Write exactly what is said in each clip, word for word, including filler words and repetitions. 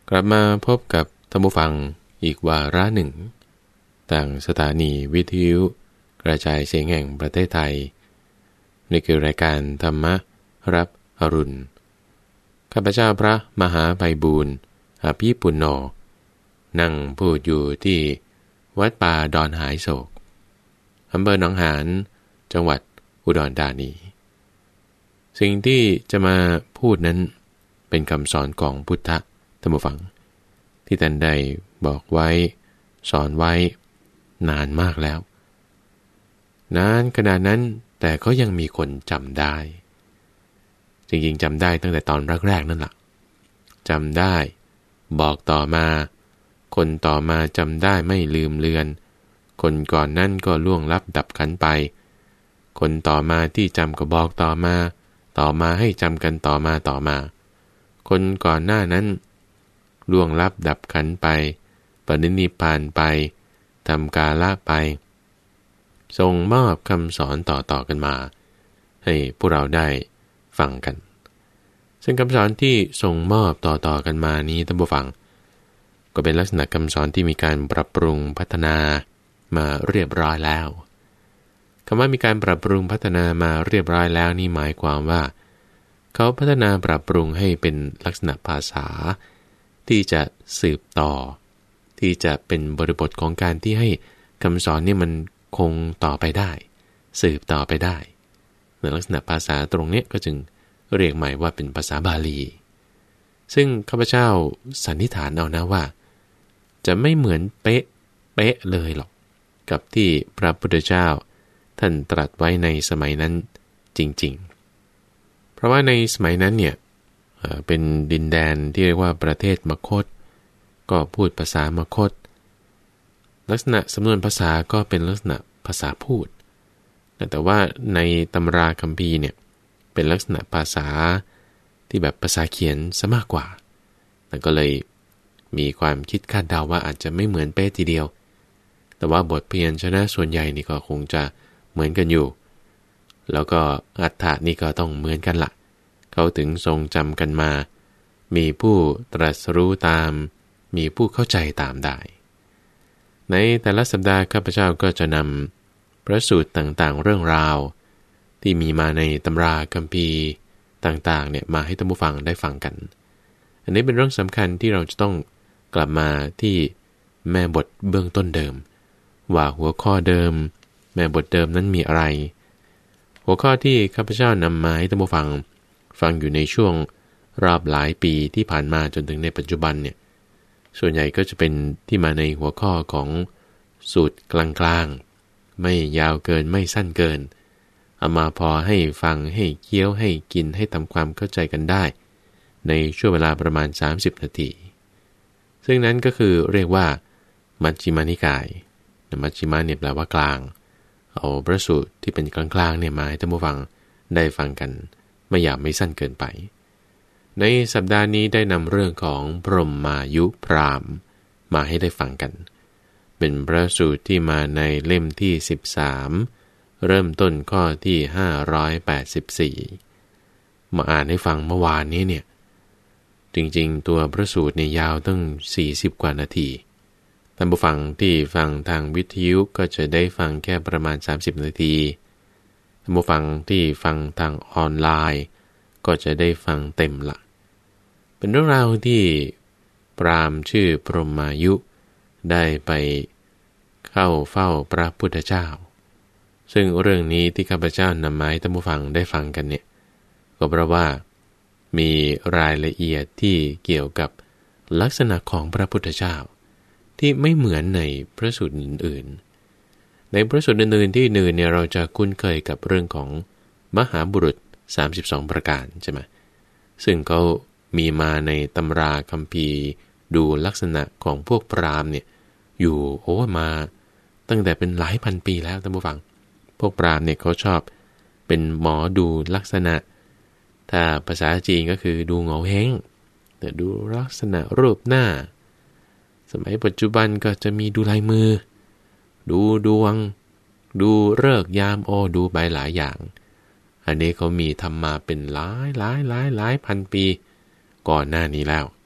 กลับมาพบกับท่านผู้ฟังอีกวาระหนึ่งต่างสถานีวิทยุกระจายเสียงแห่งประเทศไทยนี่คือรายการธรรมรับอรุณข้าพเจ้าพระมหาไพบูลย์อภิปุณโญนั่งพูดอยู่ที่วัดป่าดอนหายโศกอำเภอหนองหานจังหวัดอุดรธานีสิ่งที่จะมาพูดนั้นเป็นคำสอนของพุทธท่านผู้ฟังที่ท่านได้บอกไว้สอนไว้นานมากแล้วนานขนาดนั้นแต่ก็ยังมีคนจำได้จริงๆจำได้ตั้งแต่ตอนแรกๆนั่นแหละจำได้บอกต่อมาคนต่อมาจำได้ไม่ลืมเลือนคนก่อนนั่นก็ล่วงลับดับขันไปคนต่อมาที่จำก็บอกต่อมาต่อมาให้จำกันต่อมาต่อมาคนก่อนหน้านั้นล่วงลับดับขันไปปรินิพพานไปทำกาละไปส่งมอบคำสอนต่อๆกันมาให้พวกเราได้ฟังกันซึ่งคำสอนที่ส่งมอบต่อๆกันมานี้ท่านผู้ฟังก็เป็นลักษณะคำสอนที่มีการปรับปรุงพัฒนามาเรียบร้อยแล้วคำว่ามีการปรับปรุงพัฒนามาเรียบร้อยแล้วนี่หมายความว่าเขาพัฒนาปรับปรุงให้เป็นลักษณะภาษาที่จะสืบต่อที่จะเป็นบริบทของการที่ให้คำสอนนี่มันคงต่อไปได้สืบต่อไปได้ในลักษณะภาษาตรงนี้ก็จึงเรียกใหม่ว่าเป็นภาษาบาลีซึ่งข้าพเจ้าสันนิษฐานเอานะว่าจะไม่เหมือนเป๊ะเป๊ะเลยหรอกกับที่พระพุทธเจ้าท่านตรัสไว้ในสมัยนั้นจริงๆเพราะว่าในสมัยนั้นเนี่ยเป็นดินแดนที่เรียกว่าประเทศมคธก็พูดภาษามคธลักษณะสำนวนภาษาก็เป็นลักษณะภาษาพูดแต่ว่าในตำราคัมภีร์เนี่ยเป็นลักษณะภาษาที่แบบภาษาเขียนซะมากกว่าแต่ก็เลยมีความคิดคาดเดาว่าอาจจะไม่เหมือนเป๊ะทีเดียวแต่ว่าบทพยัญชนะส่วนใหญ่นี่ก็คงจะเหมือนกันอยู่แล้วก็อรรถะนี่ก็ต้องเหมือนกันละเขาถึงทรงจำกันมามีผู้ตรัสรู้ตามมีผู้เข้าใจตามได้ในแต่ละสัปดาห์ข้าพเจ้าก็จะนำพระสูตรต่างๆเรื่องราวที่มีมาในตำราคัมภีร์ต่างๆเนี่ยมาให้ท่านผู้ฟังได้ฟังกันอันนี้เป็นเรื่องสำคัญที่เราจะต้องกลับมาที่แม่บทเบื้องต้นเดิมว่าหัวข้อเดิมแม่บทเดิมนั้นมีอะไรหัวข้อที่ข้าพเจ้านำมาให้ท่านผู้ฟังฟังอยู่ในช่วงรอบหลายปีที่ผ่านมาจนถึงในปัจจุบันเนี่ยส่วนใหญ่ก็จะเป็นที่มาในหัวข้อของสูตรกลางๆไม่ยาวเกินไม่สั้นเกินเอามาพอให้ฟังให้เคี้ยวให้กินให้ทำความเข้าใจกันได้ในช่วงเวลาประมาณสามสิบนาทีซึ่งนั้นก็คือเรียกว่ามัชฌิมานิกายมัชฌิมาเนี่ยแปลว่ากลางเอาพระสูตรที่เป็นกลางๆเนี่ยมาให้ท่านผู้ฟังได้ฟังกันไม่ยาวไม่สั้นเกินไปในสัปดาห์นี้ได้นำเรื่องของพรหมายุพราหมณ์มาให้ได้ฟังกันเป็นพระสูตรที่มาในเล่มที่สิบสามเริ่มต้นข้อที่ห้าร้อยแปดสิบสี่มาอ่านให้ฟังเมื่อวานนี้เนี่ยจริงๆตัวพระสูตรเนี่ยยาวตั้งสี่สิบกว่านาทีท่านผู้ฟังที่ฟังทางวิทยุก็จะได้ฟังแค่ประมาณสามสิบนาทีท่านผู้ฟังที่ฟังทางออนไลน์ก็จะได้ฟังเต็มละเป็นเรื่องราวที่พราหมณ์ชื่อพรหมายุได้ไปเข้าเฝ้าพระพุทธเจ้าซึ่งเรื่องนี้ที่ข้าพเจ้านำมาให้ท่านผู้ฟังได้ฟังกันเนี่ยก็เพราะว่ามีรายละเอียดที่เกี่ยวกับลักษณะของพระพุทธเจ้าที่ไม่เหมือนในพระสูตรอื่นๆในพระสูตรอื่นๆที่อื่นเนี่ยเราจะคุ้นเคยกับเรื่องของมหาบุรุษสามสิบสองประการใช่ไหมซึ่งเขามีมาในตำราคัมภีร์ดูลักษณะของพวกพราหมณ์เนี่ยอยู่โอ้มาตั้งแต่เป็นหลายพันปีแล้วท่านผู้ฟังพวกพราหมณ์เนี่ยเขาชอบเป็นหมอดูลักษณะถ้าภาษาจีนก็คือดูโงเห้งแต่ดูลักษณะรูปหน้าสมัยปัจจุบันก็จะมีดูลายมือดูดวงดูฤกษ์ยามโอดูใบหลายอย่างอันนี้เขามีทำมาเป็นหลายหลายหลายหลายพันปีก่อนหน้านี้แล้ว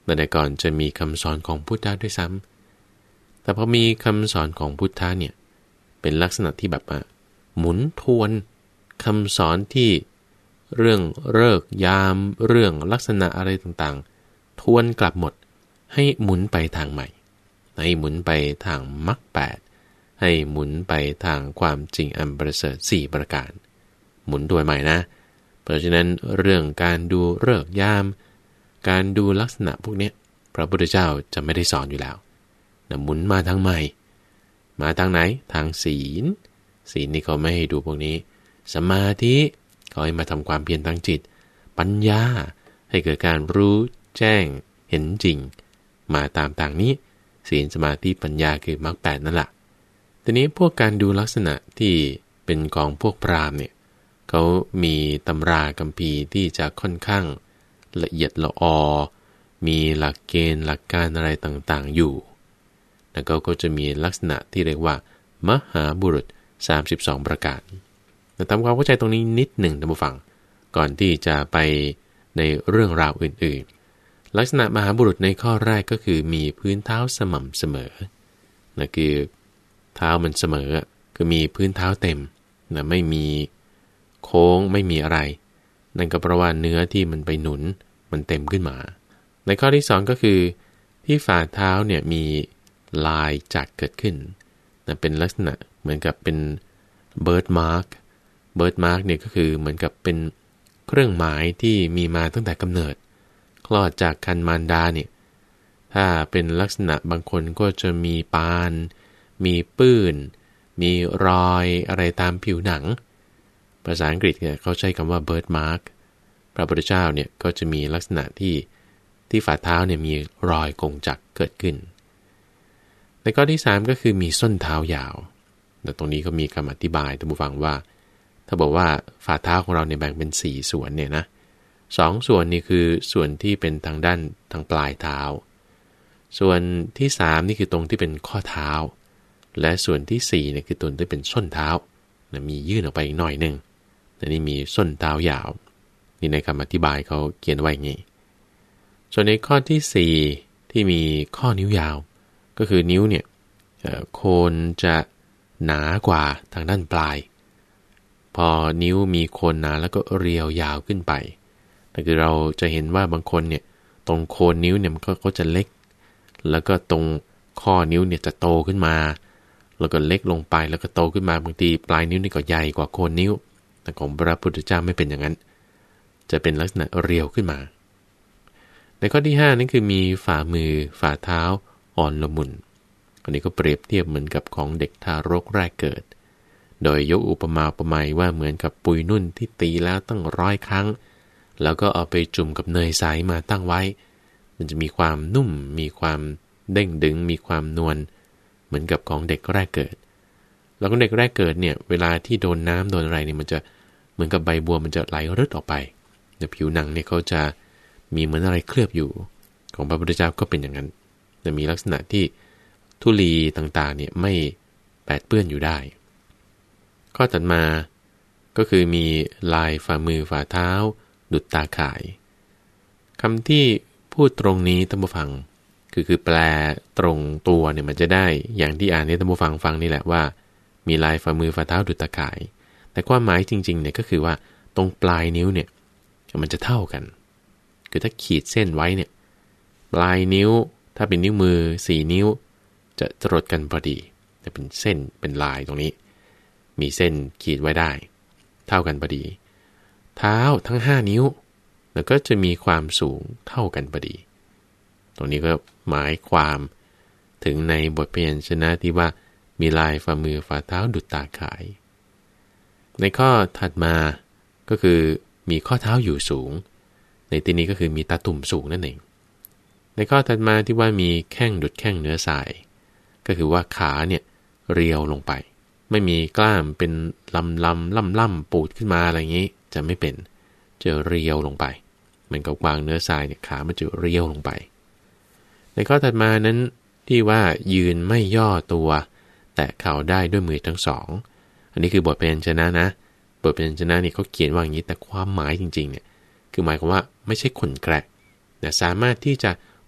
แต่ก่อนจะมีคำสอนของพุทธะด้วยซ้ำแต่พอมีคำสอนของพุทธะเนี่ยเป็นลักษณะที่แบบว่าหมุนทวนคำสอนที่เรื่องฤกษ์ยามเรื่องลักษณะอะไรต่างๆทวนกลับหมดให้หมุนไปทางใหม่ให้หมุนไปทางมรรคแปดให้หมุนไปทางความจริงอันประเสริฐสี่ประการหมุนตัวใหม่นะเพราะฉะนั้นเรื่องการดูฤกษ์ยามการดูลักษณะพวกนี้พระพุทธเจ้าจะไม่ได้สอนอยู่แล้วนะหมุนมาทางใหม่มาทางไหนทางศีลศีลนี่เขาไม่ให้ดูพวกนี้สมาธิเขาให้มาทำความเพียรทางจิตปัญญาให้เกิดการรู้แจ้งเห็นจริงมาตามทางนี้ศีลสมาธิปัญญาคือมรรคแปดนั่นแหละทีนี้พวกการดูลักษณะที่เป็นของพวกพราหมณ์เนี่ยเขามีตำราคัมภีร์ที่จะค่อนข้างละเอียดละออมีหลักเกณฑ์หลักการอะไรต่างๆอยู่แล้วก็ก็จะมีลักษณะที่เรียกว่ามหาบุรุษสามสิบสองประการแต่ทำความเข้าใจตรงนี้นิดหนึ่งท่านผู้ฟังก่อนที่จะไปในเรื่องราวอื่นๆลักษณะมหาบุรุษในข้อแรกก็คือมีพื้นเท้าสม่ำเสมอนั่นคือเท้ามันเสมอคือมีพื้นเท้าเต็มนะไม่มีโค้งไม่มีอะไรนั่นก็เพราะว่าเนื้อที่มันไปหนุนมันเต็มขึ้นมาในข้อที่สองก็คือที่ฝ่าเท้าเนี่ยมีลายจักรเกิดขึ้นนะเป็นลักษณะเหมือนกับเป็นเบิร์ดมาร์กเบิร์ดมาร์กเนี่ยก็คือเหมือนกับเป็นเครื่องหมายที่มีมาตั้งแต่กำเนิดคลอดจากครรภ์มารดาเนี่ยถ้าเป็นลักษณะบางคนก็จะมีปานมีปื้นมีรอยอะไรตามผิวหนังภาษาอังกฤษเนี่ยเขาใช้คำว่า birthmark พระพุทธเจ้าเนี่ยก็จะมีลักษณะที่ที่ฝ่าเท้าเนี่ยมีรอยกงจักรเกิดขึ้นในข้อที่สามก็คือมีส้นเท้ายาวแต่ตรงนี้ก็มีคำอธิบายท่านผู้ฟังว่าถ้าบอกว่าฝ่าเท้าของเราเนี่ยแบ่งเป็นสี่ส่วนเนี่ยนะสองส่วนนี่คือส่วนที่เป็นทางด้านทางปลายเท้าส่วนที่สามนี่คือตรงที่เป็นข้อเท้าและส่วนที่สี่เนี่ยคือตรงที่เป็นส้นเท้านะมียื่นออกไปอีกหน่อยนึงแต่นี่มีส้นเท้ายาวนี่ในคำอธิบายเขาเขียนไว้อย่างนี้ส่วนในข้อที่สี่ที่มีข้อนิ้วยาวก็คือนิ้วเนี่ยโคนจะหนากว่าทางด้านปลายพอนิ้วมีโคนหนาแล้วก็เรียวยาวขึ้นไปแต่คือเราจะเห็นว่าบางคนเนี่ยตรงโคนนิ้วเนี่ยมันก็จะเล็กแล้วก็ตรงข้อนิ้วเนี่ยจะโตขึ้นมาแล้วก็เล็กลงไปแล้วก็โตขึ้นมาบางทีปลายนิ้วนี่ก็ใหญ่กว่าโคนนิ้วแต่ของพระพุทธเจ้าไม่เป็นอย่างนั้นจะเป็นลักษณะเรียวขึ้นมาในข้อที่ห้านั่นคือมีฝ่ามือฝ่าเท้าอ่อนละมุนอันนี้ก็เปรียบเทียบเหมือนกับของเด็กทารกแรกเกิดโดยยกอุปมาอุปไมยว่าเหมือนกับปุยนุ่นที่ตีแล้วตั้งร้อยครั้งแล้วก็เอาไปจุ่มกับเนยใสมาตั้งไว้มันจะมีความนุ่มมีความเด้งดึงมีความนวลเหมือนกับของเด็กแรกเกิดแล้วก็เด็กแรกเกิดเนี่ยเวลาที่โดนน้ำโดนอะไรเนี่ยมันจะเหมือนกับใบบัวมันจะไหลรึดออกไปแต่ผิวหนังเนี่ยเขาจะมีเหมือนอะไรเคลือบอยู่ของพระพุทธเจ้าก็เป็นอย่างนั้นแต่มีลักษณะที่ธุลีต่างๆเนี่ยไม่แปดเปื้อนอยู่ได้ข้อถัดมาก็คือมีลายฝ่ามือฝ่าเท้าดุจตาข่ายคำที่พูดตรงนี้ท่านผู้ฟังคือคือแปลตรงตัวเนี่ยมันจะได้อย่างที่อ่านให้ท่านผู้ฟังฟังนี่แหละว่ามีลายฝ่ามือฝ่าเท้าดุจตาข่ายแต่ความหมายจริงๆเนี่ยก็คือว่าตรงปลายนิ้วเนี่ยมันจะเท่ากันคือถ้าขีดเส้นไว้เนี่ยปลายนิ้วถ้าเป็นนิ้วมือสี่นิ้วจะจรดกันพอดีจะเป็นเส้นเป็นลายตรงนี้มีเส้นขีดไว้ได้เท่ากันพอดีเท้าทั้งห้านิ้วแล้วก็จะมีความสูงเท่ากันพอดีตรงนี้ก็หมายความถึงในบทพยัญชนะที่ว่ามีลายฝ่ามือฝ่าเท้าดุจตาข่ายในข้อถัดมาก็คือมีข้อเท้าอยู่สูงในที่นี้ก็คือมีตาตุ่มสูงนั่นเองในข้อถัดมาที่ว่ามีแข้งดุจแข้งเนื้อทรายก็คือว่าขาเนี่ยเรียวลงไปไม่มีกล้ามเป็นลำลำล่ำล่ำปูดขึ้นมาอะไรอย่างนี้จะไม่เป็นจะเรียวลงไปเหมือนกับกวางเนื้อทรายเนี่ยขามันจะเรียวลงไปในข้อถัดมานั้นที่ว่ายืนไม่ย่อตัวแตะเข่าได้ด้วยมือทั้งสองอันนี้คือบทพยัญชนะนะบทพยัญชนะนี่เขาเขียนว่าอย่างนี้แต่ความหมายจริงๆเนี่ยคือหมายความว่าไม่ใช่ขนแกระแต่สามารถที่จะ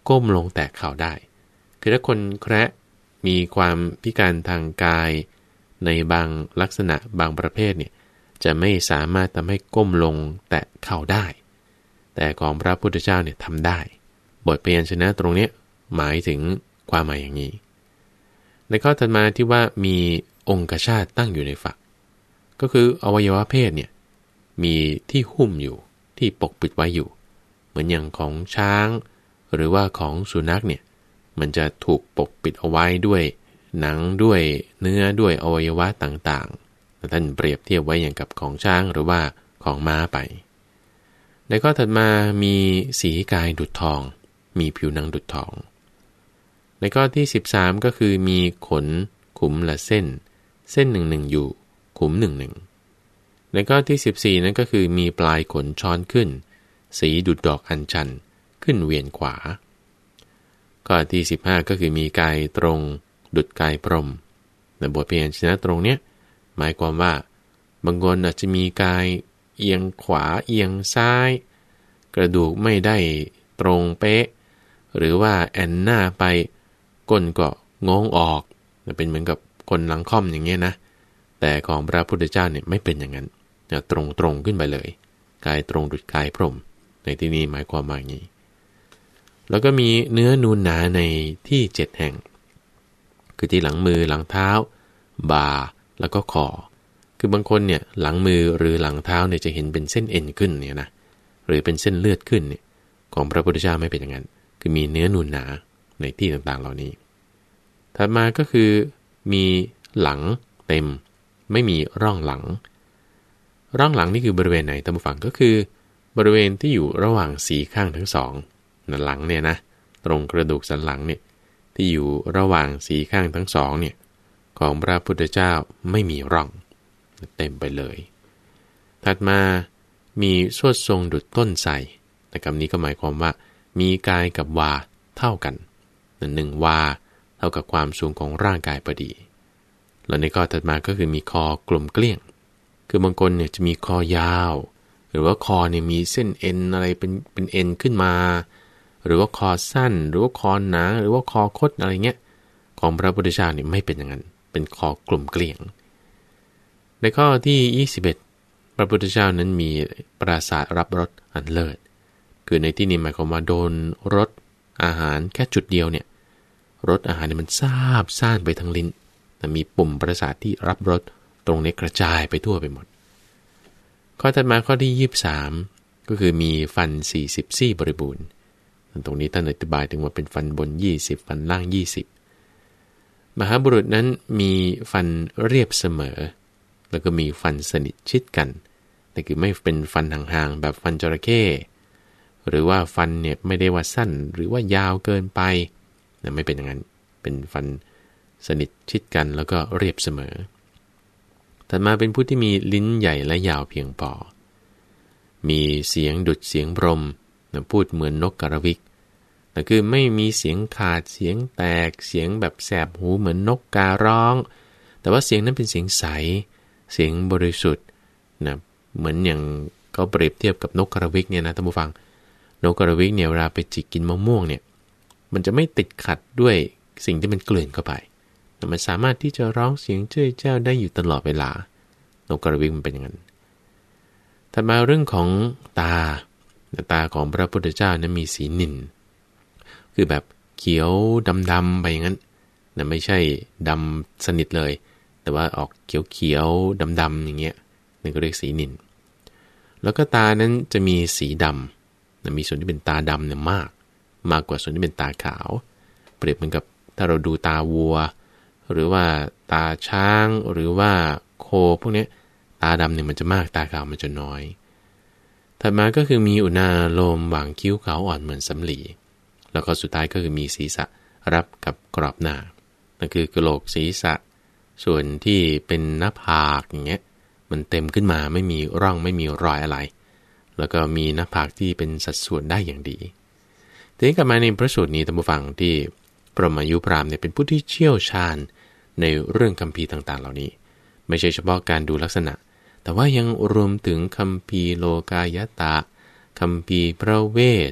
ก้มลงแตะเข่าได้คือถ้าคนแคระมีความพิการทางกายในบางลักษณะบางประเภทเนี่ยจะไม่สามารถทำให้ก้มลงแตะเข่าได้แต่ของพระพุทธเจ้าเนี่ยทำได้บทพยัญชนะตรงนี้หมายถึงความหมายอย่างนี้ในข้อถัดมาที่ว่ามีองคชาตตั้งอยู่ในฝักก็คืออวัยวะเพศเนี่ยมีที่หุ้มอยู่ที่ปกปิดไว้อยู่เหมือนอย่างของช้างหรือว่าของสุนัขเนี่ยมันจะถูกปกปิดเอาไว้ด้วยหนังด้วยเนื้อด้วยอวัยวะต่างๆท่านเปรียบเทียบไว้อย่างกับของช้างหรือว่าของม้าไปในข้อถัดมามีสีกายดุจทองมีผิวหนังดุจทองในข้อที่สิบสามก็คือมีขนขุมละเส้นเส้นหนึ่งหนึ่งอยู่ขุมหนึ่งหนึ่งในข้อที่สิบสี่นั้นก็คือมีปลายขนช้อนขึ้นสีดุจดอกอัญชันขึ้นเวียนขวาข้อที่สิบห้าก็คือมีกายตรงดุจกายพรหมในบทพยัญชนะตรงเนี้ยหมายความว่าบางคนอาจจะมีกายเอียงขวาเอียงซ้ายกระดูกไม่ได้ตรงเป๊ะหรือว่าแอนหน้าไปก้นก็งงออกเป็นเหมือนกับคนหลังค่อมอย่างเงี้ยนะแต่ของพระพุทธเจ้าเนี่ยไม่เป็นอย่างนั้นตรงตรงขึ้นไปเลยกายตรงดุจกายพรหมในที่นี้หมายความว่าอย่างนี้แล้วก็มีเนื้อนูนหนาในที่เจ็ดแห่งคือที่หลังมือหลังเท้าบ่าแล้วก็คอคือบางคนเนี่ยหลังมือหรือหลังเท้าเนี่ยจะเห็นเป็นเส้นเอ็นขึ้นเนี่ยนะหรือเป็นเส้นเลือดขึ้นเนี่ยของพระพุทธเจ้าไม่เป็นอย่างนั้นคือมีเนื้อนูนหนาในที่ต่างๆเหล่านี้ถัดมาก็คือมีหลังเต็มไม่มีร่องหลังร่องหลังนี่คือบริเวณไหนท่านผู้ฟังก็คือบริเวณที่อยู่ระหว่างสีข้างทั้งสองนั่นหลังเนี่ยนะตรงกระดูกสันหลังเนี่ยที่อยู่ระหว่างสีข้างทั้งสองเนี่ยของพระพุทธเจ้าไม่มีร่องเต็มไปเลยถัดมามีสวดทรงดุจต้นไทรแต่คำนี้ก็หมายความว่ามีกายกับวาเท่ากันหนึ่งวาเท่ากับความสูงของร่างกายพอดีแล้วในข้อถัดมาก็คือมีคอกลมเกลี้ยงคือบางคนเนี่ยจะมีคอยาวหรือว่าคอเนี่ยมีเส้นเอ็นอะไรเป็นเป็นเอ็นขึ้นมาหรือว่าคอสั้นหรือว่าคอหนาหรือว่าคอคดอะไรเงี้ยของพระพุทธเจ้าเนี่ยไม่เป็นอย่างนั้นเป็นคอกลมเกลี้ยงในข้อที่ยี่สิบเอ็ดพระพุทธเจ้านั้นมีปราสาทรับรสอันเลิศคือในที่นี้หมายความว่าโดนรสอาหารแค่จุดเดียวเนี่ยรสอาหารเนี่ยมันซาบซ่านไปทั้งลิ้นแต่มีปุ่มประสาทที่รับรสตรงนี้กระจายไปทั่วไปหมดข้อถัดมาข้อที่ยี่สิบสามก็คือมีฟันสี่สิบซี่บริบูรณ์ตรงนี้ท่านอธิบายถึงว่าเป็นฟันบนยี่สิบฟันล่างยี่สิบมหาบุรุษนั้นมีฟันเรียบเสมอแล้วก็มีฟันสนิทชิดกันแต่คือไม่เป็นฟันห่างๆแบบฟันจระเข้หรือว่าฟันเนี่ยไม่ได้ว่าสั้นหรือว่ายาวเกินไปนะไม่เป็นอย่างนั้นเป็นฟันสนิทชิดกันแล้วก็เรียบเสมอถัดมาเป็นผู้ที่มีลิ้นใหญ่และยาวเพียงพอมีเสียงดุจเสียงพรหมนะพูดเหมือนนกกระวิกแต่คือไม่มีเสียงขาดเสียงแตกเสียงแบบแสบหูเหมือนนกการ้องแต่ว่าเสียงนั้นเป็นเสียงใสเสียงบริสุทธิ์นะเหมือนอย่างเขาเปรียบเทียบกับนกกระวิกเนี่ยนะท่านผู้ฟังนกกระวิกเนี่ยเวลาไปจิกกินมะม่วงเนี่ยมันจะไม่ติดขัดด้วยสิ่งที่มันกลืนเข้าไปแต่มันสามารถที่จะร้องเสียงเจ้ยเจ้าได้อยู่ตลอดเวลานกกระวิกมันเป็นอย่างนั้นถัดมาเรื่องของตาตาของพระพุทธเจ้านั้นมีสีนิลคือแบบเขียวดำๆไปอย่างนั้นนะไม่ใช่ดำสนิทเลยแต่ว่าออกเขียวๆดำๆอย่างเงี้ยนั่นก็เรียกสีนิลแล้วก็ตานั้นจะมีสีดำนะมีส่วนที่เป็นตาดำเนี่ยมากมากกว่าส่วนที่เป็นตาขาวเปรียบเหมือนกับถ้าเราดูตาวัวหรือว่าตาช้างหรือว่าโคพวกนี้ตาดำเนี่ยมันจะมากตาขาวมันจะน้อยถัดมาก็คือมีอุณาโลมหว่างคิ้วขาวอ่อนเหมือนสำลีแล้วก็สุดท้ายก็คือมีศีรษะรับกับกรอบหน้านั่นคือกะโหลกศีรษะส่วนที่เป็นหน้าผากอย่างเงี้ยมันเต็มขึ้นมาไม่มีร่องไม่มีรอยอะไรแล้วก็มีหน้าผากที่เป็นสัดส่วนได้อย่างดีทีนี้กลับมาในพระสูตรนี้ท่านผู้ฟังที่พระมายุพราหมณ์เนี่ยเป็นผู้ที่เชี่ยวชาญในเรื่องคัมภีร์ต่างๆเหล่านี้ไม่ใช่เฉพาะการดูลักษณะแต่ว่ายังรวมถึงคัมภีร์โลกายตะคัมภีร์พระเวท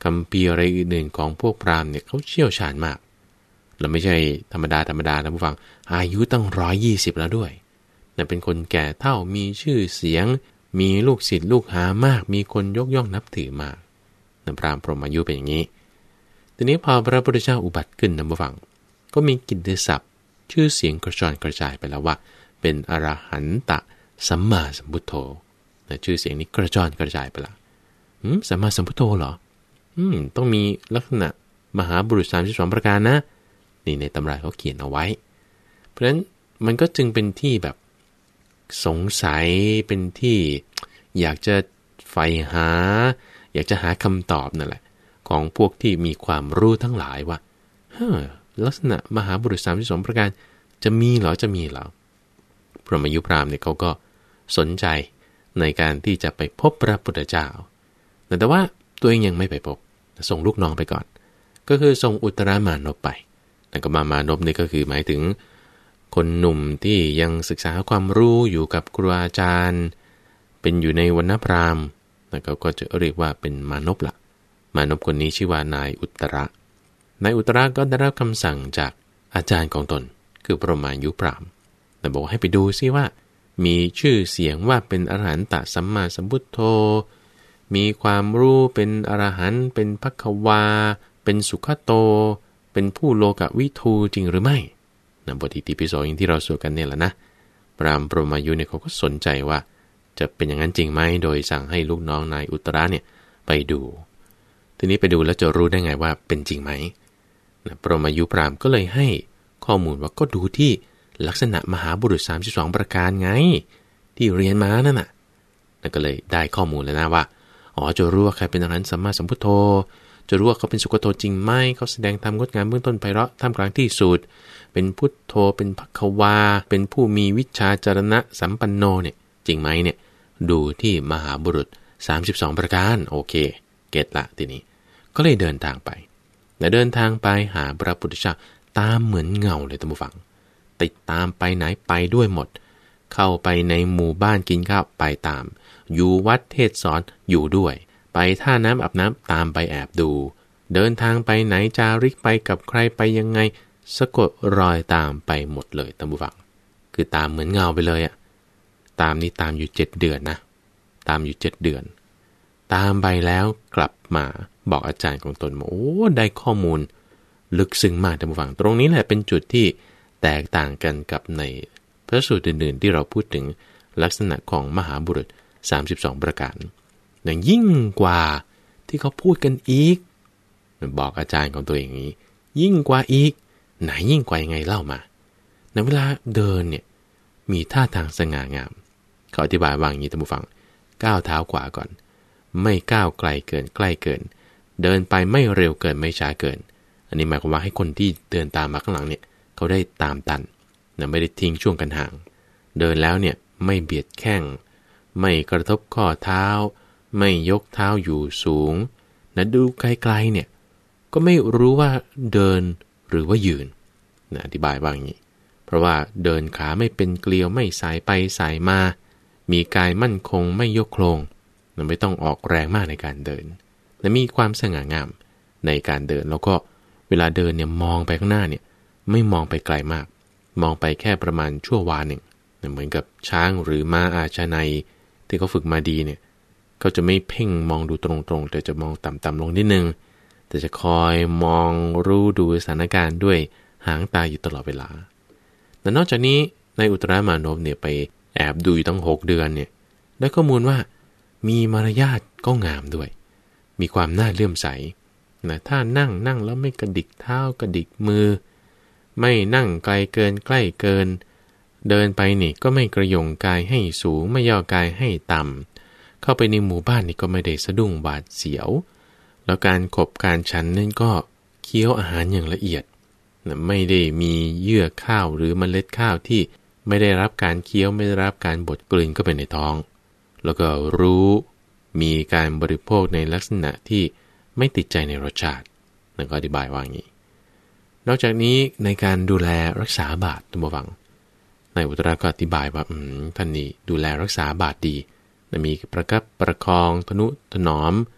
คัมภีร์อะไรอื่นๆของพวกพราหมณ์เนี่ยเขาเชี่ยวชาญมากเราไม่ใช่ธรรมดาธรรมดานะผู้ฟังอายุตั้งร้อยยี่สิบแล้วด้วยแต่เป็นคนแก่เฒ่ามีชื่อเสียงมีลูกศิษย์ลูกหามากมีคนยกย่องนับถือมากนะพราหมณ์พรหมอายุเป็นอย่างนี้ทีนี้พอพระพุทธเจ้าอุบัติขึ้นนะผู้ฟังก็มีกิตติศัพท์ชื่อเสียงกระจรกระจายไปแล้วว่าเป็นอรหันตสัมมาสัมพุทโธนะชื่อเสียงนี้กระจรกระจายไปแล้วอืมสัมมาสัมพุทโธเหรออืมต้องมีลักษณะมหาบุรุษสามสิบสองประการนะนี่ในตำราเขาเขียนเอาไว้เพราะฉะนั้นมันก็จึงเป็นที่แบบสงสัยเป็นที่อยากจะใฝ่หาอยากจะหาคำตอบนั่นแหละของพวกที่มีความรู้ทั้งหลายว่าเฮ้อลักษณะมหาบุรุษสามสิบสองประการจะมีเหรอจะมีเหรอพรหมยุพราหมณ์เนี่ยเขาก็สนใจในการที่จะไปพบพระพุทธเจ้าแต่ว่าตัวเองยังไม่ไปพบส่งลูกน้องไปก่อนก็คือส่งอุตรามานพไปแต่ก็มามานพนี่ก็คือหมายถึงคนหนุ่มที่ยังศึกษาความรู้อยู่กับครูอาจารย์เป็นอยู่ในวรรณพราหมณ์แล้วก็จะเรียกว่าเป็นมานพละมานพคนนี้ชื่อว่านายอุตระนายอุตระก็ได้รับคำสั่งจากอาจารย์ของตนคือพรหมยุพราหมณ์แต่บอกให้ไปดูซิว่ามีชื่อเสียงว่าเป็นอรหันตสัมมาสัมพุทโธมีความรู้เป็นอรหันต์เป็นภัคควาเป็นสุขโตเป็นผู้โลกวิทูจริงหรือไม่นะบทอิติปิโสอย่างที่เราสวดกันเนี่ยแหละนะพราหมณ์พรหมยุเนี่ยเขาก็สนใจว่าจะเป็นอย่างนั้นจริงไหมโดยสั่งให้ลูกน้องนายอุตระเนี่ยไปดูทีนี้ไปดูแล้วจะรู้ได้ไงว่าเป็นจริงไหมนะพรหมยุพราหมณ์ก็เลยให้ข้อมูลว่าก็ดูที่ลักษณะมหาบุรุษสามสิบสองประการไงที่เรียนมานั่นน่ะแล้วก็เลยได้ข้อมูลแล้วนะว่าอ๋อจะรู้ว่าใครเป็นอรหันต์สัมมาสัมพุทโธจะรู้ว่าเขาเป็นสุขโตจริงไหมเขาแสดงธรรมงดงามเบื้องต้นไพเราะท่ามกลางที่สุดเป็นพุทโธเป็นภัคควาเป็นผู้มีวิชาจารณะสัมปันโนเนี่ยจริงไหมเนี่ยดูที่มหาบุรุษสามสิบสองประการโอเคเก็ตละทีนี้ก็เลยเดินทางไปและเดินทางไปหาพระพุทธเจ้าตามเหมือนเงาเลยท่านผู้ฟังติดตามไปไหนไปด้วยหมดเข้าไปในหมู่บ้านกินข้าวไปตามอยู่วัดเทศสอนอยู่ด้วยไปท่าน้ำอาบน้ำตามไปแอบดูเดินทางไปไหนจาริกไปกับใครไปยังไงสะกดรอยตามไปหมดเลยท่านผู้ฟังคือตามเหมือนเงาไปเลยอะตามนี่ตามอยู่เจ็ดเดือนนะตามอยู่เจ็ดเดือนตามไปแล้วกลับมาบอกอาจารย์ของตนว่าโอ้ได้ข้อมูลลึกซึ้งมากท่านผู้ฟังตรงนี้แหละเป็นจุดที่แตกต่างกันกับในพระสูตรอื่นๆที่เราพูดถึงลักษณะของมหาบุรุษสามสิบสองประการอย่างยิ่งกว่าที่เขาพูดกันอีกบอกอาจารย์ของตัวเองนี้ยิ่งกว่าอีกไหนยิ่งกว่ายังไงเล่ามาในเวลาเดินเนี่ยมีท่าทางสง่างามเขาอธิบายว่าอย่างนี้ท่านผู้ฟังก้าวเท้าขวาก่อนไม่ก้าวไกลเกินใกล้เกินเดินไปไม่เร็วเกินไม่ช้าเกินอันนี้หมายความว่าให้คนที่เดินตามมาข้างหลังเนี่ยเขาได้ตามตันนะไม่ได้ทิ้งช่วงกันห่างเดินแล้วเนี่ยไม่เบียดแข้งไม่กระทบข้อเท้าไม่ยกเท้าอยู่สูงนะดูไกลๆเนี่ยก็ไม่รู้ว่าเดินหรือว่ายืนนะอธิบายว่าอย่างนี้เพราะว่าเดินขาไม่เป็นเกลียวไม่สายไปสายมามีกายมั่นคงไม่ยกโครงนะไม่ต้องออกแรงมากในการเดินและมีความสง่างามในการเดินแล้วก็เวลาเดินเนี่ยมองไปข้างหน้าเนี่ยไม่มองไปไกลมากมองไปแค่ประมาณชั่ววาหนึ่งเหมือนกับช้างหรือม้าอาชนัยที่เขาฝึกมาดีเนี่ยเขาจะไม่เพ่งมองดูตรงๆแต่จะมองต่ำๆลงนิดนึงแต่จะคอยมองรู้ดูสถานการณ์ด้วยหางตาอยู่ตลอดเวลาแต่นอกจากนี้ในอุตรามานพเนี่ยไปแอบดูอยู่ตั้งหกเดือนเนี่ยได้ข้อมูลว่ามีมารยาทก็งามด้วยมีความน่าเลื่อมใสนะถ้านั่งนั่งแล้วไม่กระดิกเท้ากระดิกมือไม่นั่งไกลเกินใกล้เกินเดินไปนี่ก็ไม่กระยงกายให้สูงไม่ย่อกายให้ต่ำเข้าไปในหมู่บ้านนี่ก็ไม่ได้สะดุ้งบาดเสียวแล้วการขบการฉันนั่นก็เคี้ยวอาหารอย่างละเอียดนะไม่ได้มีเยื่อข้าวหรือเมล็ดข้าวที่ไม่ได้รับการเคี้ยวไม่ได้รับการบดกลืนเข้าไปในท้องแล้วก็รู้มีการบริโภคในลักษณะที่ไม่ติดใจในรสชาตินั่นก็อธิบายว่าอย่างนี้นอกจากนี้ในการดูแลรักษาบาตรท่านผู้ฟังนายอุตระก็อธิบายว่าอืมท่านนี้ดูแลรักษาบาตรดีมีประคับประคองทนุถนอม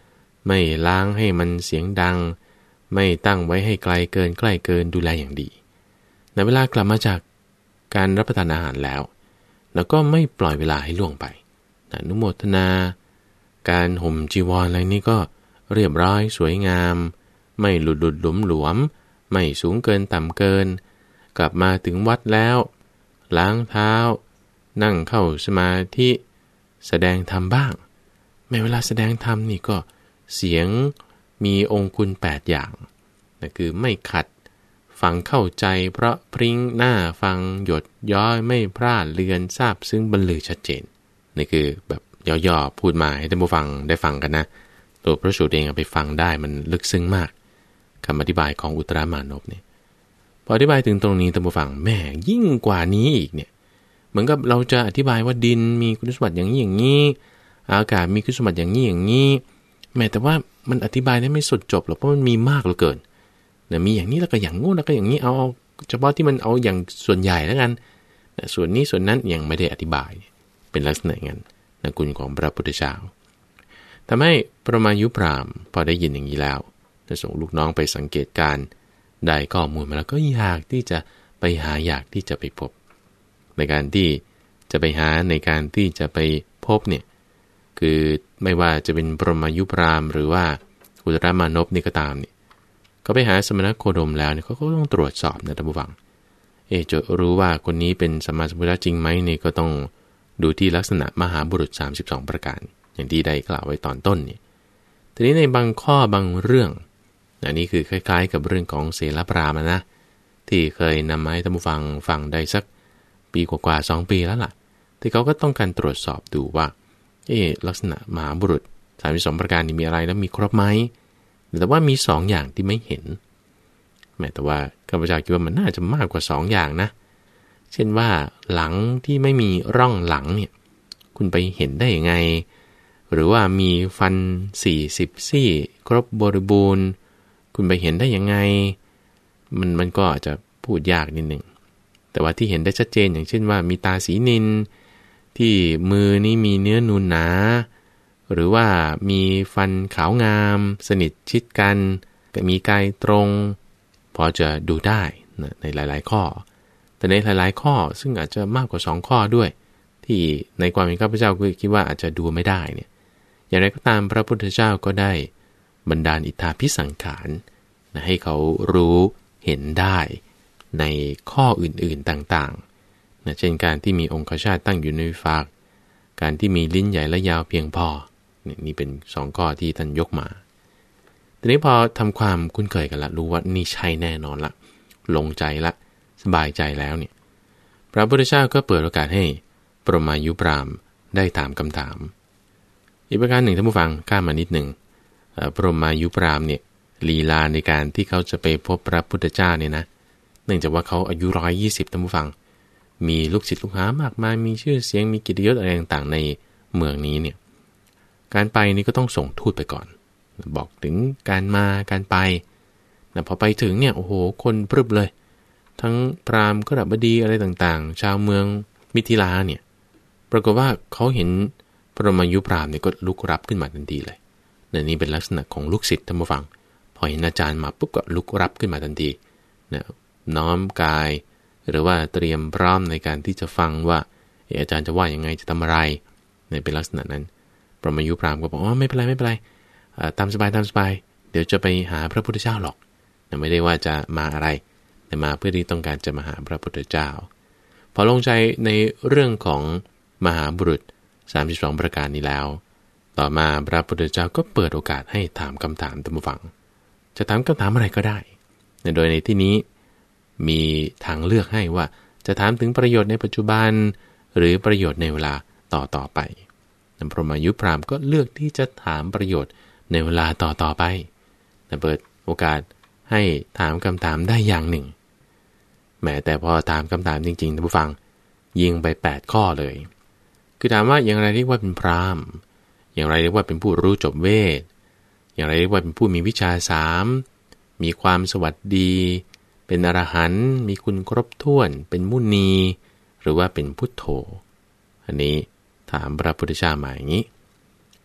ไม่ล้างให้มันเสียงดังไม่ตั้งไว้ให้ไกลเกินใกล้เกินดูแลอย่างดีในเวลากลับมาจากการรับประทานอาหารแล้วแล้วก็ไม่ปล่อยเวลาให้ล่วงไปอนุโมทนาการห่มจีวรอะไรนี่ก็เรียบร้อยสวยงามไม่หลุดหลุดหลวมหลวมไม่สูงเกินต่ำเกินกลับมาถึงวัดแล้วล้างเท้านั่งเข้าสมาธิแสดงธรรมบ้างแม้เวลาแสดงธรรมนี่ก็เสียงมีองคุณแปดอย่างนั่นคือไม่ขัดฟังเข้าใจเพราะพริ้งหน้าฟังหยดย้อยไม่พลาดเลือนทราบซึ่งบรรลือชัดเจนนี่คือแบบย่อๆพูดมาให้ท่านผู้ฟังได้ฟังกันนะตัวพระสูตรเองไปฟังได้มันลึกซึ้งมากคำอธิบายของอุตรามานพเนี่ยพออธิบายถึงตรงนี้ท่านผู้ฟังแม่ยิ่งกว่านี้อีกเนี่ยเหมือนกับเราจะอธิบายว่าดินมีคุณสมบัติอย่างนี้อย่างนี้อากาศมีคุณสมบัติอย่างนี้อย่างนี้แม้แต่ว่ามันอธิบายได้ไม่สุดจบหรอกเพราะมันมีมากเหลือเกินนะมีอย่างนี้แล้วก็อย่างงู้นแล้วก็อย่างนี้เอาเอาเฉพาะที่มันเอาอย่างส่วนใหญ่แล้วกันนะส่วนนี้ส่วนนั้นยังไม่ได้อธิบายเป็นลักษณะอย่างนั้นนะคุณของพระพุทธเจ้าทำให้พระมายุพราหมณ์พอได้ยินอย่างนี้แล้วจะส่งลูกน้องไปสังเกตการได้ข้อมูลมาแล้วก็อยากที่จะไปหาอยากที่จะไปพบในการที่จะไปหาในการที่จะไปพบเนี่ยคือไม่ว่าจะเป็นพระมายุพราหมณ์หรือว่าอุตรามานพนี่ก็ตามเนี่ยก็ไปหาสมณโคดมแล้วเนี่ยเขาก็ต้องตรวจสอบนะท่านผู้ฟังเอจะรู้ว่าคนนี้เป็นสัมมาสัมพุทธะจริงไหมเนี่ยก็ต้องดูที่ลักษณะมหาบุรุษสามสิบสองประการอย่างที่ได้กล่าวไว้ตอนต้นนี่ทีนี้ในบางข้อบางเรื่องอันนี้คือคล้ายๆกับเรื่องของเสลปรามนะที่เคยนำมาให้ท่านผู้ฟังฟังได้สักปีกว่าๆสองปีแล้วล่ะที่เขาก็ต้องการตรวจสอบดูว่าเอ๊ะลักษณะมหาบุรุษสามสิบสองประการนี้มีอะไรแล้วมีครบไหมแต่ว่ามีสองอย่างที่ไม่เห็นแม้แต่ว่าข้าพเจ้าคิดว่ามันน่าจะมากกว่าสองอย่างนะเช่นว่าหลังที่ไม่มีร่องหลังเนี่ยคุณไปเห็นได้ยังไงหรือว่ามีฟันสี่สิบซี่ครบบริบูรณ์คุณไปเห็นได้ยังไงมันมันก็อาจจะพูดยากนิดหนึ่งแต่ว่าที่เห็นได้ชัดเจนอย่างเช่นว่ามีตาสีนิลที่มือนี่มีเนื้อนูนหนาหรือว่ามีฟันขาวงามสนิทชิดกันมีกายตรงพอจะดูได้นะในหลายๆข้อแต่ในหลายๆข้อซึ่งอาจจะมากกว่าสองข้อด้วยที่ในความเห็นข้าพเจ้าก็คิดว่าอาจจะดูไม่ได้เนี่ยอย่างไรก็ตามพระพุทธเจ้าก็ได้บันดาลอิทธาภิสังขารนะให้เขารู้เห็นได้ในข้ออื่นๆต่างๆนะเช่นการที่มีองคชาตตั้งอยู่ในฝากการที่มีลิ้นใหญ่และยาวเพียงพอนี่เป็นสองข้อที่ท่านยกมาทีนี้พอทำความคุ้นเคยกันละรู้ว่านี่ใช่แน่นอนละลงใจละสบายใจแล้วเนี่ยพระพุทธเจ้าก็เปิดโอกาสให้ปรมายุพราหมณ์ได้ถามคำถามอีกประการหนึ่งท่านผู้ฟังข้ามมานิดหนึ่งปรมายุพราหมณ์เนี่ยลีลาในการที่เขาจะไปพบพระพุทธเจ้าเนี่ยนะเนื่องจากว่าเขาอายุร้อยยี่สิบท่านผู้ฟังมีลูกศิษย์ลูกหามากมายมีชื่อเสียงมีกิตติยศอะไรต่างๆในเมืองนี้เนี่ยการไปนี่ก็ต้องส่งทูตไปก่อนบอกถึงการมาการไปนะพอไปถึงเนี่ยโอ้โหคนพรึบเลยทั้งพราหมณ์ขหบดีอะไรต่างๆชาวเมืองมิถิลาเนี่ยปรากฏว่าเขาเห็นปรมายุพราหมณ์เนี่ยก็ลุกรับขึ้นมาทันทีเลยนะนี่เป็นลักษณะของลูกศิษย์ท่านผู้ฟังพอเห็นอาจารย์มาปุ๊บก็ลุกรับขึ้นมาทันทีนะน้อมกายหรือว่าเตรียมพร้อมในการที่จะฟังว่าอาจารย์จะว่ายังไงจะทำอะไรเนี่ยเป็นลักษณะนั้นปรมายุพราหมณ์ก็บอกอ๋อไม่เป็นไรไม่เป็นไรตามสบายตามสบายเดี๋ยวจะไปหาพระพุทธเจ้าหรอกนะไม่ได้ว่าจะมาอะไรแต่มาเพื่อที่ต้องการจะมาหาพระพุทธเจ้าพอลงใจในเรื่องของมหาบุรุษสามสิบสองประการนี้แล้วต่อมาพระพุทธเจ้าก็เปิดโอกาสให้ถามคำถามท่านผู้ฟังจะถามคำถามอะไรก็ได้โดยในที่นี้มีทางเลือกให้ว่าจะถามถึงประโยชน์ในปัจจุบันหรือประโยชน์ในเวลาต่อต่อไปพระมายุพราหมณ์ก็เลือกที่จะถามประโยชน์ในเวลาต่อต่อไปเปิดโอกาสให้ถามคำถามได้อย่างหนึ่งแม้แต่พอถามคำถามจริงๆท่านผู้ฟังยิงไปแปดข้อเลยคือถามว่าอย่างไรเรียกว่าเป็นพราหมณ์อย่างไรเรียกว่าเป็นผู้รู้จบเวทอย่างไรเรียกว่าเป็นผู้มีวิชาสามมีความสวัสดีเป็นอรหันต์มีคุณครบถ้วนเป็นมุนีหรือว่าเป็นพุทโธอันนี้ถามพระพุทธเจ้ามาอย่างนี้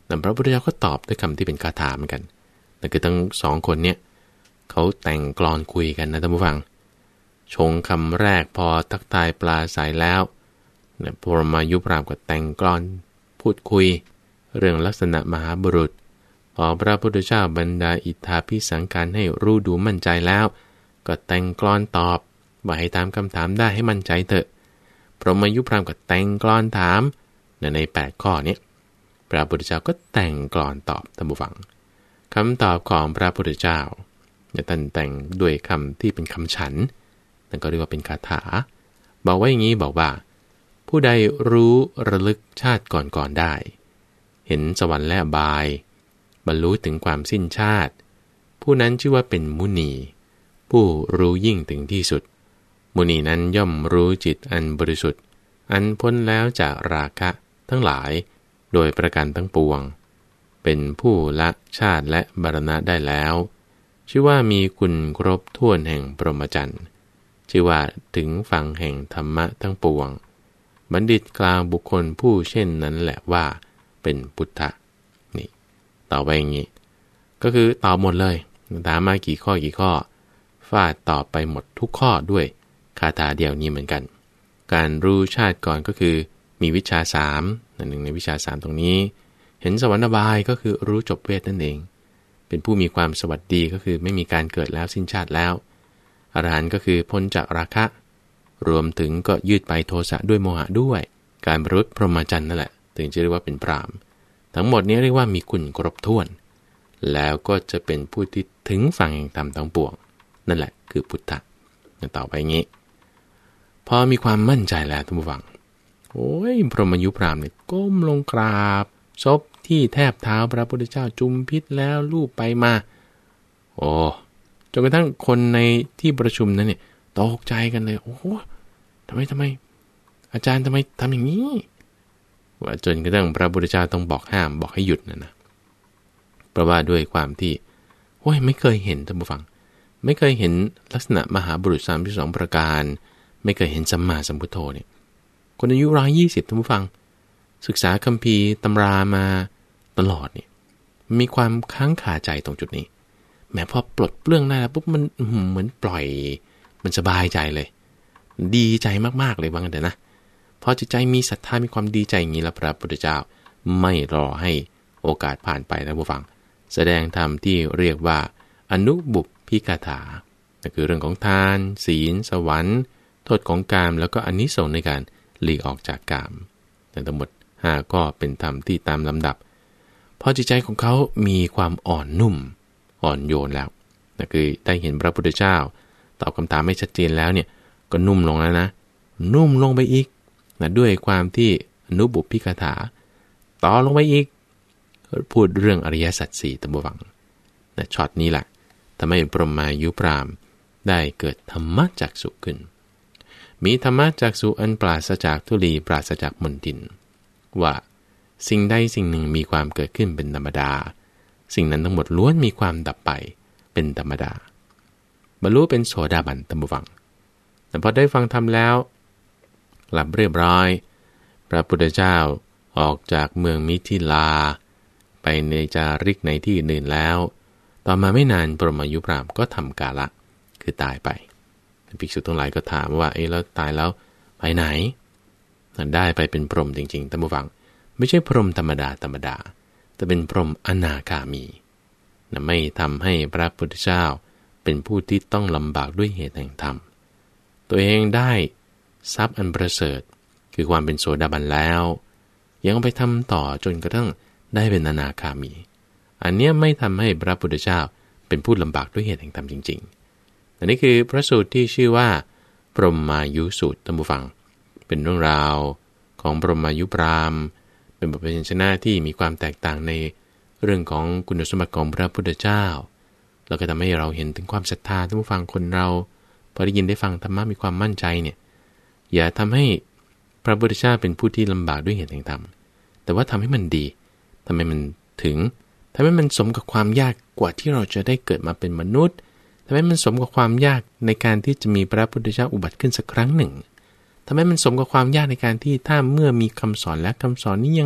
แต่พระพุทธเจ้าก็ตอบด้วยคำที่เป็นคาถาเหมือนกันนั่นคือทั้งสองคนเนี่ยเขาแต่งกลอนคุยกันนะท่านผู้ฟังชงคำแรกพอทักทายปลาใสแล้วพรหมายุพรามก็แต่งกลอนพูดคุยเรื่องลักษณะมหาบุรุษพอพระพุทธเจ้าบรรดาอิทธาภิสังการให้รู้ดูมั่นใจแล้วก็แต่งกลอนตอบว่าให้ตามคำถามได้ให้มั่นใจเถอะพรหมายุพรามก็แต่งกลอนถามในแปดข้อนี้พระพุทธเจ้าก็แต่งกลอนตอบท่านผู้ฟังคำตอบของพระพุทธเจ้าจะท่านแต่งด้วยคำที่เป็นคำฉันนั่นก็เรียกว่าเป็นคาถาบอกว่าอย่างนี้บอกว่าผู้ใดรู้ระลึกชาติก่อนๆได้เห็นสวรรค์และอบายบรรลุถึงความสิ้นชาติผู้นั้นชื่อว่าเป็นมุนีผู้รู้ยิ่งถึงที่สุดมุนีนั้นย่อมรู้จิตอันบริสุทธิ์อันพ้นแล้วจากราคะทั้งหลายโดยประการทั้งปวงเป็นผู้ละชาติและบรณะได้แล้วชื่อว่ามีคุณครบถ้วนแห่งพรหมจรรย์ชื่อว่าถึงฝั่งแห่งธรรมะทั้งปวงบัณฑิตกล่าวบุคคลผู้เช่นนั้นแหละว่าเป็นพุทธะนี่ต่อไปอย่างนี้ก็คือตอบหมดเลยถามมากี่ข้อกี่ข้อฟาดตอบไปหมดทุกข้อด้วยคาถาเดียวนี้เหมือนกันการรู้ชาติก่อนก็คือมีวิชาสามหนึ่งในวิชาสามตรงนี้เห็นสวรรค์อบายก็คือรู้จบเวทนั่นเองเป็นผู้มีความสวัสดีก็คือไม่มีการเกิดแล้วสิ้นชาติแล้วอรหันต์ก็คือพ้นจากราคะรวมถึงก็ยืดไปโทสะด้วยโมหะด้วยการบรรลุพรหมจรรย์นั่นแหละถึงจะเรียกว่าเป็นพรามทั้งหมดนี้เรียกว่ามีคุณครบถ้วนแล้วก็จะเป็นผู้ที่ถึงฝั่งแห่งธรรมทั้งปวงนั่นแหละคือพุทธะต่อไปงี้พอมีความมั่นใจแล้วท่านผู้ฟังโอ้ยพรหมยุพรามเนี่ยก้มลงกราบซบที่แทบเท้าพระพุทธเจ้าจุมพิษแล้วลูบไปมาโอ้จนกระทั่งคนในที่ประชุมนั้นเนี่ยตกใจกันเลยโอ้ทำไมทำไมอาจารย์ทำไมทำอย่างนี้ว่าจนกระทั่งพระพุทธเจ้าต้องบอกห้ามบอกให้หยุดนะนะเพราะว่าด้วยความที่โอ้ยไม่เคยเห็นท่านผู้ฟังไม่เคยเห็นลักษณะมหาบุรุษสามสิบสองประการไม่เคยเห็นสัมมาสัมพุทโธเนี่ยคนอายุร้อยยี่สิบท่านผู้ฟังศึกษาคัมภีร์ตำรามาตลอดเนี่ยมีความค้างคาใจตรงจุดนี้แม้พอปลดเปลื้องได้แล้วปุ๊บมันเหมือนปล่อยมันสบายใจเลยดีใจมากๆเลยบางแต่นะพอจิตใจมีศรัทธามีความดีใจอย่างนี้แล้วพระพุทธเจ้าไม่รอให้โอกาสผ่านไปนะผู้ฟังแสดงธรรมที่เรียกว่าอนุบุพพิกถานั่นคือเรื่องของทานศีลสวรรค์โทษของกามแล้วก็อานิสงส์ในการหลีกออกจากกามทั้งหมดห้าก็เป็นธรรมที่ตามลำดับพอจิตใจของเขามีความอ่อนนุ่มอ่อนโยนแล้วนั่นคือได้เห็นพระพุทธเจ้าตอบคำถามไม่ชัดเจนแล้วเนี่ยก็นุ่มลงแล้วนะนุ่มลงไปอีกนะด้วยความที่อนุบุพพิกถาต่อลงไปอีกพูดเรื่องอริยสัจสี่ตามบวังนะช็อตนี้แหละทำให้พรหมายุพรามได้เกิดธรรมจักษุขึ้นมีธรรมจักษุอันปราศจากทุลีปราศจากมลทินว่าสิ่งใดสิ่งหนึ่งมีความเกิดขึ้นเป็นธรรมดาสิ่งนั้นทั้งหมดล้วนมีความดับไปเป็นธรรมดาบรรลุเป็นโสดาบันตามฟังแต่พอได้ฟังธรรมแล้วหลับเรียบร้อยพระพุทธเจ้าออกจากเมืองมิถิลาไปในจาริกในที่อื่นแล้วต่อมาไม่นานพรหมยุพรามก็ทำกาละคือตายไปภิกษุทั้งหลายก็ถามว่าเอ๊ะแล้วตายแล้วไปไหนได้ไปเป็นพรหมจริงๆท่านผู้ฟังไม่ใช่พรหมธรรมดาธรรมดาแต่เป็นพรหมอนาคามีนะไม่ทำให้พระพุทธเจ้าเป็นผู้ที่ต้องลำบากด้วยเหตุแห่งธรรมตัวเองได้ทรัพย์อันประเสริฐคือความเป็นโสดาบันแล้วยังไปทำต่อจนกระทั่งได้เป็นอนาคามีอันนี้ไม่ทำให้พระพุทธเจ้าเป็นผู้ลำบากด้วยเหตุแห่งธรรมจริงๆอันนี้คือพระสูตรที่ชื่อว่าพรหมายุสูตรท่านผู้ฟังเป็นเรื่องราวของพรหมายุพรามเป็นบทเพลงชนะที่มีความแตกต่างในเรื่องของคุณสมบัติของพระพุทธเจ้าแล้วก็ทำให้เราเห็นถึงความศรัทธาท่านผู้ฟังคนเราพอได้ยินได้ฟังธรรมะมีความมั่นใจเนี่ยอย่าทำให้พระพุทธเจ้าเป็นผู้ที่ลำบากด้วยเหตุแห่งธรรมแต่ว่าทำให้มันดีทำให้มันถึงทำให้มันสมกับความยากกว่าที่เราจะได้เกิดมาเป็นมนุษย์ทำให้มันสมกับความยากในการที่จะมีพระพุทธเจ้าอุบัติขึ้นสักครั้งหนึ่งทำให้มันสมกับความยากในการที่ถ้าเมื่อมีคำสอนและคำสอนนี้ยัง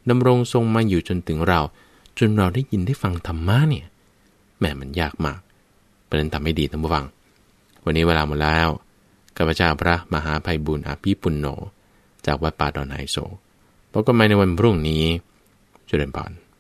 ดำรงทรงมาอยู่จนถึงเราจนเราได้ยินได้ฟังธรรมะเนี่ยแหมมันยากมากเพราะนั้นทำให้ดีท่านผู้ฟังวันนี้เวลาหมดแล้วข้าพเจ้าพระมหาไพบูลย์อภิปุณโญจากวัดป่าดอนไฮโซพบกันใหม่ในวันพรุ่งนี้เจริญพร